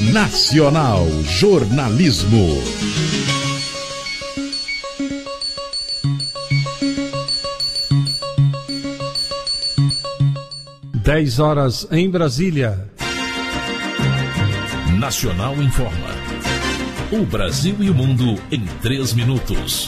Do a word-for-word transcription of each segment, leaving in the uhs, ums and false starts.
Nacional Jornalismo. dez horas em Brasília. Nacional informa. O Brasil e o mundo em três minutos.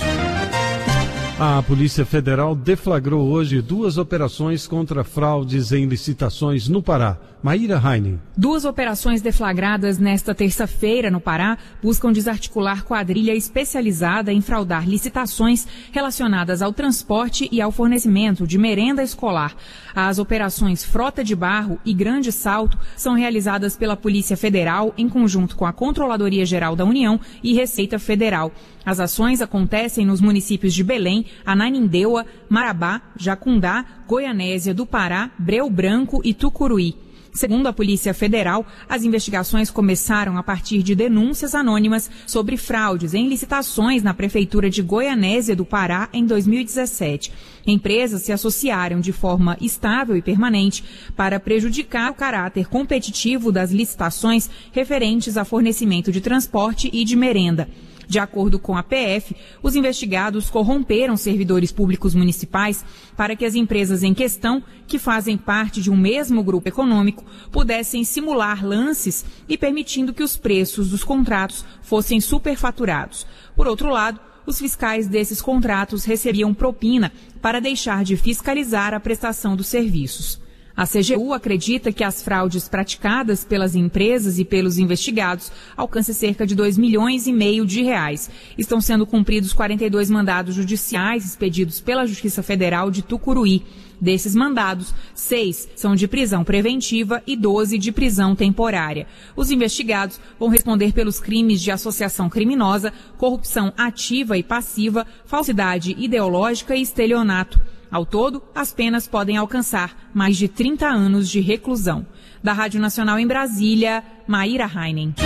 A Polícia Federal deflagrou hoje duas operações contra fraudes em licitações no Pará. Maíra Heinen. Duas operações deflagradas nesta terça-feira no Pará buscam desarticular quadrilha especializada em fraudar licitações relacionadas ao transporte e ao fornecimento de merenda escolar. As operações Frota de Barro e Grande Salto são realizadas pela Polícia Federal em conjunto com a Controladoria Geral da União e Receita Federal. As ações acontecem nos municípios de Belém, Ananindeua, Marabá, Jacundá, Goianésia do Pará, Breu Branco e Tucuruí. Segundo a Polícia Federal, as investigações começaram a partir de denúncias anônimas sobre fraudes em licitações na Prefeitura de Goianésia do Pará em dois mil e dezessete. Empresas se associaram de forma estável e permanente para prejudicar o caráter competitivo das licitações referentes a fornecimento de transporte e de merenda. De acordo com a P F, os investigados corromperam servidores públicos municipais para que as empresas em questão, que fazem parte de um mesmo grupo econômico, pudessem simular lances e permitindo que os preços dos contratos fossem superfaturados. Por outro lado, os fiscais desses contratos recebiam propina para deixar de fiscalizar a prestação dos serviços. A C G U acredita que as fraudes praticadas pelas empresas e pelos investigados alcancem cerca de dois milhões e meio de reais. Estão sendo cumpridos quarenta e dois mandados judiciais expedidos pela Justiça Federal de Tucuruí. Desses mandados, seis são de prisão preventiva e doze de prisão temporária. Os investigados vão responder pelos crimes de associação criminosa, corrupção ativa e passiva, falsidade ideológica e estelionato. Ao todo, as penas podem alcançar mais de trinta anos de reclusão. Da Rádio Nacional em Brasília, Maíra Heinen.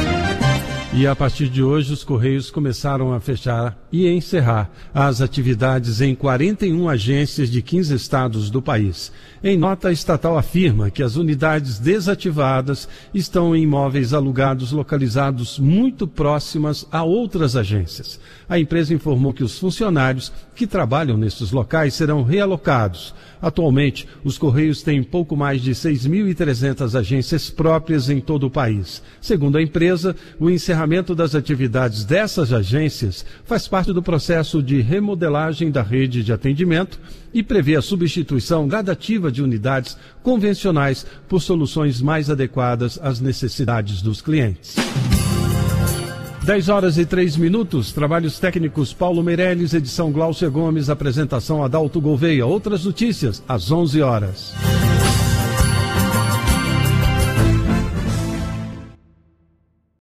E a partir de hoje, os Correios começaram a fechar e encerrar as atividades em quarenta e uma agências de quinze estados do país. Em nota, a estatal afirma que as unidades desativadas estão em imóveis alugados localizados muito próximas a outras agências. A empresa informou que os funcionários que trabalham nesses locais serão realocados. Atualmente, os Correios têm pouco mais de seis mil e trezentas agências próprias em todo o país. Segundo a empresa, o encerramento das atividades dessas agências faz parte do processo de remodelagem da rede de atendimento e prevê a substituição gradativa de unidades convencionais por soluções mais adequadas às necessidades dos clientes. dez horas e três minutos, trabalhos técnicos Paulo Meirelles, edição Glaucia Gomes, apresentação Adalto Gouveia. Outras notícias às onze horas.